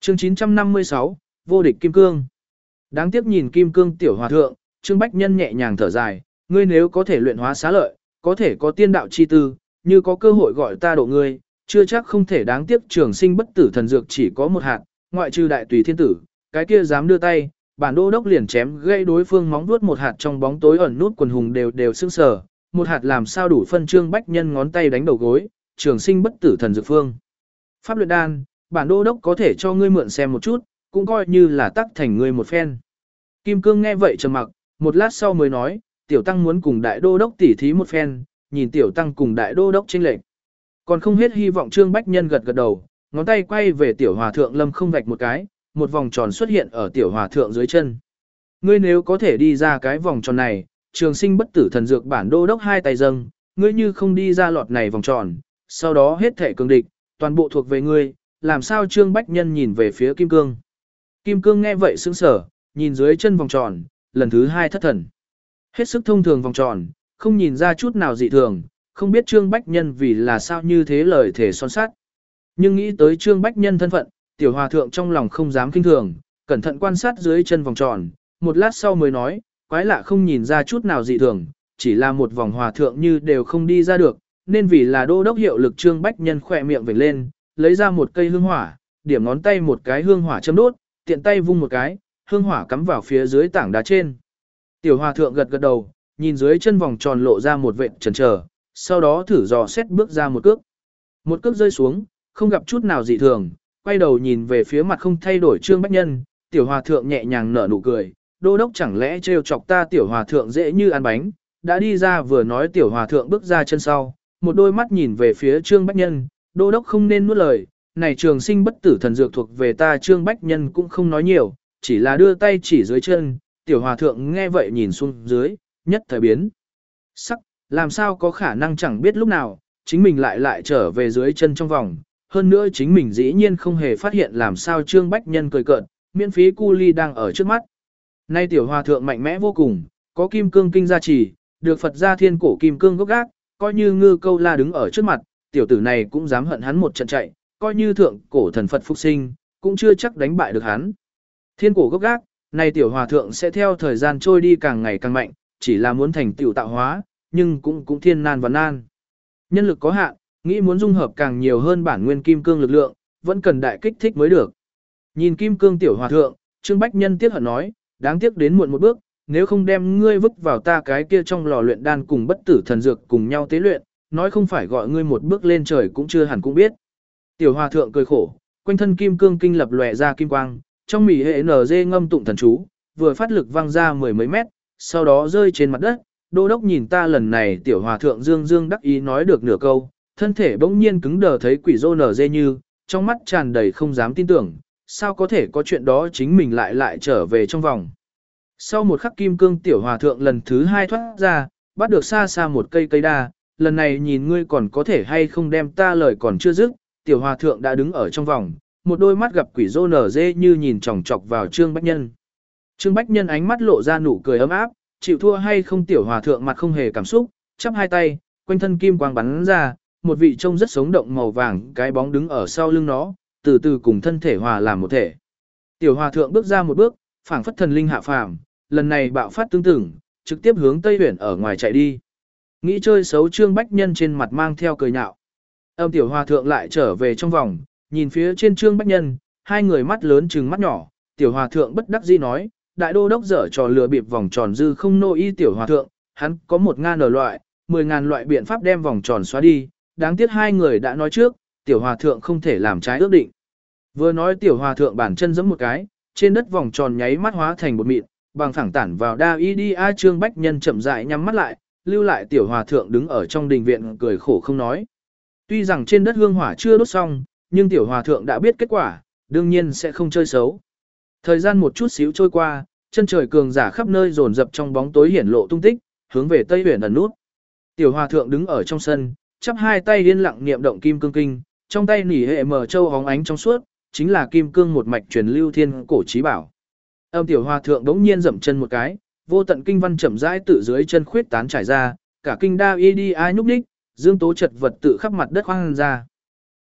Chương 956, vô địch kim cương. Đáng tiếc nhìn kim cương tiểu hòa thượng, Trương Bách Nhân nhẹ nhàng thở dài, ngươi nếu có thể luyện hóa xá lợi, có thể có tiên đạo chi tư, như có cơ hội gọi ta độ ngươi, chưa chắc không thể. Đáng tiếc trường sinh bất tử thần dược chỉ có một hạt, ngoại trừ đại tùy thiên tử, cái kia dám đưa tay, bản đô đốc liền chém gây đối phương móng vuốt một hạt. Trong bóng tối ẩn nút quần hùng đều sững sờ, một hạt làm sao đủ phân. Trương Bách Nhân ngón tay đánh đầu gối, trường sinh bất tử thần dược phương. Pháp luyện đan, bản đô đốc có thể cho ngươi mượn xem một chút, cũng coi như là tác thành ngươi một phen. Kim Cương nghe vậy trầm mặc, một lát sau mới nói, tiểu tăng muốn cùng đại đô đốc tỉ thí một phen, nhìn tiểu tăng cùng đại đô đốc chênh lệch. Còn không hết hy vọng. Trương Bách Nhân gật gật đầu, ngón tay quay về tiểu hòa thượng lâm không vạch một cái, một vòng tròn xuất hiện ở tiểu hòa thượng dưới chân. Ngươi nếu có thể đi ra cái vòng tròn này, trường sinh bất tử thần dược bản đô đốc hai tay dâng, ngươi như không đi ra lọt này vòng tròn, sau đó hết thể cường địch, toàn bộ thuộc về ngươi. Làm sao? Trương Bách Nhân nhìn về phía Kim Cương. Kim Cương nghe vậy sững sờ, nhìn dưới chân vòng tròn, lần thứ hai thất thần. Hết sức thông thường vòng tròn, không nhìn ra chút nào dị thường, không biết Trương Bách Nhân vì là sao như thế lời thể son sát. Nhưng nghĩ tới Trương Bách Nhân thân phận, tiểu hòa thượng trong lòng không dám kinh thường, cẩn thận quan sát dưới chân vòng tròn, một lát sau mới nói, quái lạ, không nhìn ra chút nào dị thường, chỉ là một vòng hòa thượng như đều không đi ra được, nên vì là đô đốc hiệu lực. Trương Bách Nhân khỏe miệng vểnh lên, lấy ra một cây hương hỏa, điểm ngón tay một cái hương hỏa châm đốt, tiện tay vung một cái, hương hỏa cắm vào phía dưới tảng đá trên. Tiểu hòa thượng gật gật đầu, nhìn dưới chân vòng tròn lộ ra một vệt chần chờ, sau đó thử dò xét bước ra một cước. Một cước rơi xuống, không gặp chút nào dị thường, quay đầu nhìn về phía mặt không thay đổi Trương Bách Nhân, tiểu hòa thượng nhẹ nhàng nở nụ cười, đô đốc chẳng lẽ trêu chọc ta? Tiểu hòa thượng dễ như ăn bánh, đã đi ra. Vừa nói tiểu hòa thượng bước ra chân sau, một đôi mắt nhìn về phía Trương Bách Nhân, đô đốc không nên nuốt lời, này trường sinh bất tử thần dược thuộc về ta. Trương Bách Nhân cũng không nói nhiều, chỉ là đưa tay chỉ dưới chân. Tiểu hòa thượng nghe vậy nhìn xuống dưới, nhất thời biến sắc, làm sao có khả năng, chẳng biết lúc nào chính mình lại trở về dưới chân trong vòng, hơn nữa chính mình dĩ nhiên không hề phát hiện. Làm sao? Trương Bách Nhân cười cợt, miễn phí cu ly đang ở trước mắt. Nay tiểu hòa thượng mạnh mẽ vô cùng, có kim cương kinh gia trì, được Phật gia thiên cổ kim cương gốc gác, coi như Ngư Câu La đứng ở trước mặt, tiểu tử này cũng dám hận hắn một trận chạy, coi như thượng cổ thần Phật phục sinh, cũng chưa chắc đánh bại được hắn. Thiên cổ gốc gác, này tiểu hòa thượng sẽ theo thời gian trôi đi càng ngày càng mạnh, chỉ là muốn thành tiểu tạo hóa, nhưng cũng thiên nan và nan. Nhân lực có hạn, nghĩ muốn dung hợp càng nhiều hơn bản nguyên kim cương lực lượng, vẫn cần đại kích thích mới được. Nhìn kim cương tiểu hòa thượng, Trương Bách Nhân tiếc hận nói, đáng tiếc đến muộn một bước, nếu không đem ngươi vứt vào ta cái kia trong lò luyện đan cùng bất tử thần dược cùng nhau tế luyện, nói không phải gọi ngươi một bước lên trời cũng chưa hẳn cũng biết. Tiểu hòa thượng cười khổ, quanh thân kim cương kinh lập lòe ra kim quang, trong mỉ hệ NG ngâm tụng thần chú, vừa phát lực văng ra mười mấy mét, sau đó rơi trên mặt đất. Đô đốc nhìn ta lần này. Tiểu hòa thượng dương dương đắc ý nói được nửa câu, thân thể bỗng nhiên cứng đờ, thấy quỷ rô NG như, trong mắt tràn đầy không dám tin tưởng, sao có thể có chuyện đó, chính mình lại trở về trong vòng. Sau một khắc kim cương tiểu hòa thượng lần thứ hai thoát ra, bắt được xa xa một cây đa, lần này nhìn ngươi còn có thể hay không đem ta. Lời còn chưa dứt, tiểu hòa thượng đã đứng ở trong vòng, một đôi mắt gặp quỷ rô NG như nhìn chòng chọc vào Trương Bách Nhân. Trương Bách Nhân ánh mắt lộ ra nụ cười ấm áp, chịu thua hay không? Tiểu hòa thượng mặt không hề cảm xúc, chắp hai tay, quanh thân kim quang bắn ra, một vị trông rất sống động màu vàng cái bóng đứng ở sau lưng nó, từ từ cùng thân thể hòa làm một thể. Tiểu hòa thượng bước ra một bước, phảng phất thần linh hạ phàm, lần này bạo phát tương tự, trực tiếp hướng Tây Huyền ở ngoài chạy đi. Nghĩ chơi xấu, Trương Bách Nhân trên mặt mang theo cười nhạo. Tiểu hòa thượng lại trở về trong vòng, nhìn phía trên Trương Bách Nhân, hai người mắt lớn trừng mắt nhỏ. Tiểu hòa thượng bất đắc dĩ nói, đại đô đốc dở trò lừa bịp vòng tròn dư không nô y. Tiểu hòa thượng, hắn có 1.000 loại, 10.000 loại biện pháp đem vòng tròn xóa đi, đáng tiếc hai người đã nói trước, tiểu hòa thượng không thể làm trái ước định. Vừa nói tiểu hòa thượng bản chân giẫm một cái, trên đất vòng tròn nháy mắt hóa thành bột mịn, bằng phẳng tản vào đa y đi. Trương Bách Nhân chậm rãi nhắm mắt lại, lưu lại tiểu hòa thượng đứng ở trong đình viện cười khổ không nói. Tuy rằng trên đất hương hỏa chưa đốt xong, nhưng tiểu hòa thượng đã biết kết quả, đương nhiên sẽ không chơi xấu. Thời gian một chút xíu trôi qua, chân trời cường giả khắp nơi dồn dập trong bóng tối hiển lộ tung tích, hướng về Tây Huyền ẩn nút. Tiểu hòa thượng đứng ở trong sân, chắp hai tay yên lặng niệm động kim cương kinh, trong tay nỉ hệ mở châu hóng ánh trong suốt, chính là kim cương một mạch truyền lưu thiên cổ chí bảo. Tiểu hòa thượng đống nhiên dậm chân một cái, vô tận kinh văn chậm rãi tự dưới chân khuyết tán trải ra, cả kinh đa y đi ai nhúc đích, dương tố chật vật tự khắp mặt đất hoang ra.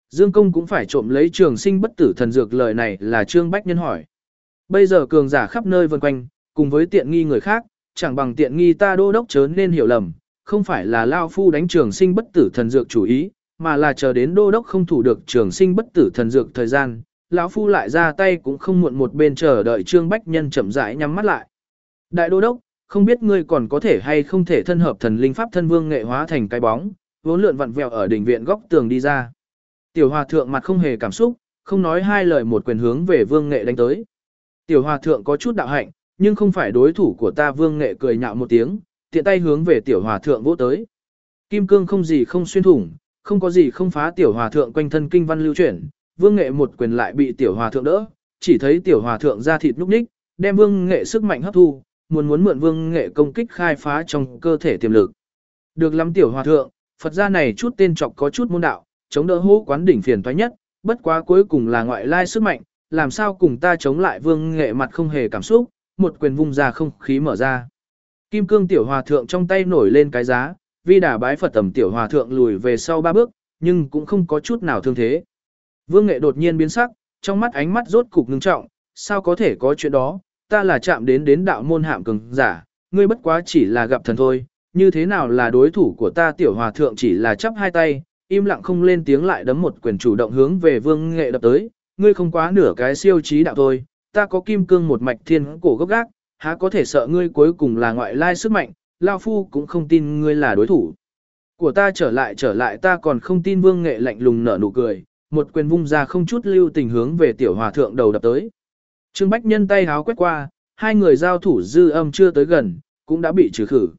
Dương Công cũng phải trộm lấy trường sinh bất tử thần dược, lời này là Trương Bách Nhân hỏi. Bây giờ cường giả khắp nơi vần quanh, cùng với tiện nghi người khác, chẳng bằng tiện nghi ta đô đốc chớ nên hiểu lầm, không phải là Lao Phu đánh trường sinh bất tử thần dược chủ ý, mà là chờ đến đô đốc không thủ được trường sinh bất tử thần dược thời gian, lão Phu lại ra tay cũng không muộn. Một bên chờ đợi Trương Bách Nhân chậm rãi nhắm mắt lại. Đại đô đốc, không biết ngươi còn có thể hay không thể thân hợp thần linh pháp thân Vương Nghệ hóa thành cái bóng, vốn lượn vặn vẹo ở đỉnh viện góc tường đi ra. Tiểu hòa thượng mặt không hề cảm xúc, không nói hai lời một quyền hướng về Vương Nghệ đánh tới. Tiểu hòa thượng có chút đạo hạnh, nhưng không phải đối thủ của ta. Vương Nghệ cười nhạo một tiếng, tiện tay hướng về tiểu hòa thượng vỗ tới. Kim cương không gì không xuyên thủng, không có gì không phá. Tiểu hòa thượng quanh thân kinh văn lưu chuyển, Vương Nghệ một quyền lại bị tiểu hòa thượng đỡ, chỉ thấy tiểu hòa thượng da thịt núc ních, đem Vương Nghệ sức mạnh hấp thu, muốn mượn Vương Nghệ công kích khai phá trong cơ thể tiềm lực. Được lắm tiểu hòa thượng, Phật gia này chút tên trọc có chút môn đạo, chống đỡ hô quán đỉnh phiền toái nhất, bất quá cuối cùng là ngoại lai sức mạnh, làm sao cùng ta chống lại. Vương Nghệ mặt không hề cảm xúc, một quyền vung ra không khí mở ra. Kim cương tiểu hòa thượng trong tay nổi lên cái giá, vi đà bái Phật tầm tiểu hòa thượng lùi về sau 3 bước, nhưng cũng không có chút nào thương thế. Vương Nghệ đột nhiên biến sắc, trong mắt ánh mắt rốt cục ngưng trọng, sao có thể có chuyện đó, ta là chạm đến đạo môn hạm cường giả, ngươi bất quá chỉ là gặp thần thôi, như thế nào là đối thủ của ta. Tiểu hòa thượng chỉ là chắp hai tay, im lặng không lên tiếng, lại đấm một quyền chủ động hướng về Vương Nghệ đập tới. Ngươi không quá nửa cái siêu trí đạo thôi, ta có kim cương một mạch thiên cổ gốc gác, há có thể sợ ngươi cuối cùng là ngoại lai sức mạnh, Lao Phu cũng không tin ngươi là đối thủ của ta. Trở lại ta còn không tin. Vương Nghệ lạnh lùng nở nụ cười, một quyền vung ra không chút lưu tình hướng về tiểu hòa thượng đầu đập tới. Trương Bách Nhân tay háo quét qua, hai người giao thủ dư âm chưa tới gần, cũng đã bị trừ khử.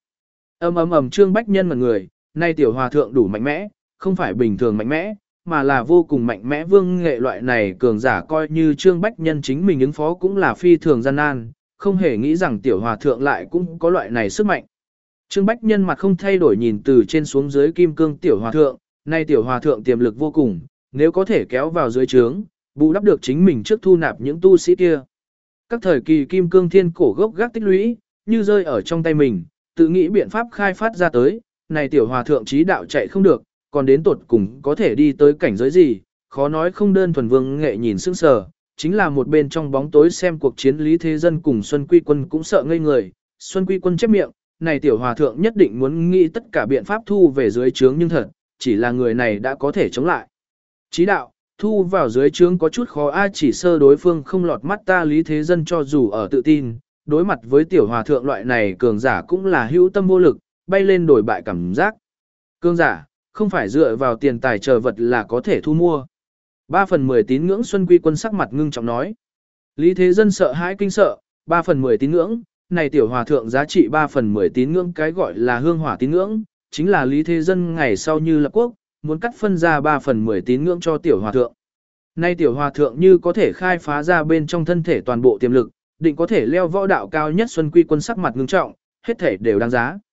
Ầm Trương Bách Nhân mặt người, nay tiểu hòa thượng đủ mạnh mẽ, không phải bình thường mạnh mẽ, mà là vô cùng mạnh mẽ. Vương Nghệ loại này cường giả coi như Trương Bách Nhân chính mình ứng phó cũng là phi thường gian nan, không hề nghĩ rằng tiểu hòa thượng lại cũng có loại này sức mạnh. Trương Bách Nhân mặt không thay đổi nhìn từ trên xuống dưới kim cương tiểu hòa thượng, nay tiểu hòa thượng tiềm lực vô cùng, nếu có thể kéo vào dưới trướng, bù đắp được chính mình trước thu nạp những tu sĩ kia. Các thời kỳ kim cương thiên cổ gốc gác tích lũy, như rơi ở trong tay mình, tự nghĩ biện pháp khai phát ra tới, này tiểu hòa thượng trí đạo chạy không được, còn đến tột cùng có thể đi tới cảnh giới gì, khó nói không đơn thuần. Vương Nghệ nhìn sững sờ, chính là một bên trong bóng tối xem cuộc chiến Lý Thế Dân cùng Xuân Quy Quân cũng sợ ngây người. Xuân Quy Quân chép miệng, này tiểu hòa thượng nhất định muốn nghĩ tất cả biện pháp thu về dưới trướng, nhưng thật, chỉ là người này đã có thể chống lại. Trí đạo, thu vào dưới trướng có chút khó a, chỉ sơ đối phương không lọt mắt ta. Lý Thế Dân cho dù ở tự tin, đối mặt với tiểu hòa thượng loại này cường giả cũng là hữu tâm vô lực, bay lên đổi bại cảm giác. Cường giả, không phải dựa vào tiền tài chờ vật là có thể thu mua. 3/10 tín ngưỡng. Xuân Quy Quân sắc mặt ngưng trọng nói. Lý Thế Dân sợ hãi kinh sợ, 3/10 tín ngưỡng, này tiểu hòa thượng giá trị 3/10 tín ngưỡng, cái gọi là hương hỏa tín ngưỡng, chính là Lý Thế Dân ngày sau như lập quốc, muốn cắt phân ra 3/10 tín ngưỡng cho tiểu hòa thượng. Nay tiểu hòa thượng như có thể khai phá ra bên trong thân thể toàn bộ tiềm lực, định có thể leo võ đạo cao nhất. Xuân Quy Quân sắc mặt ngưng trọng, hết thể đều đáng giá.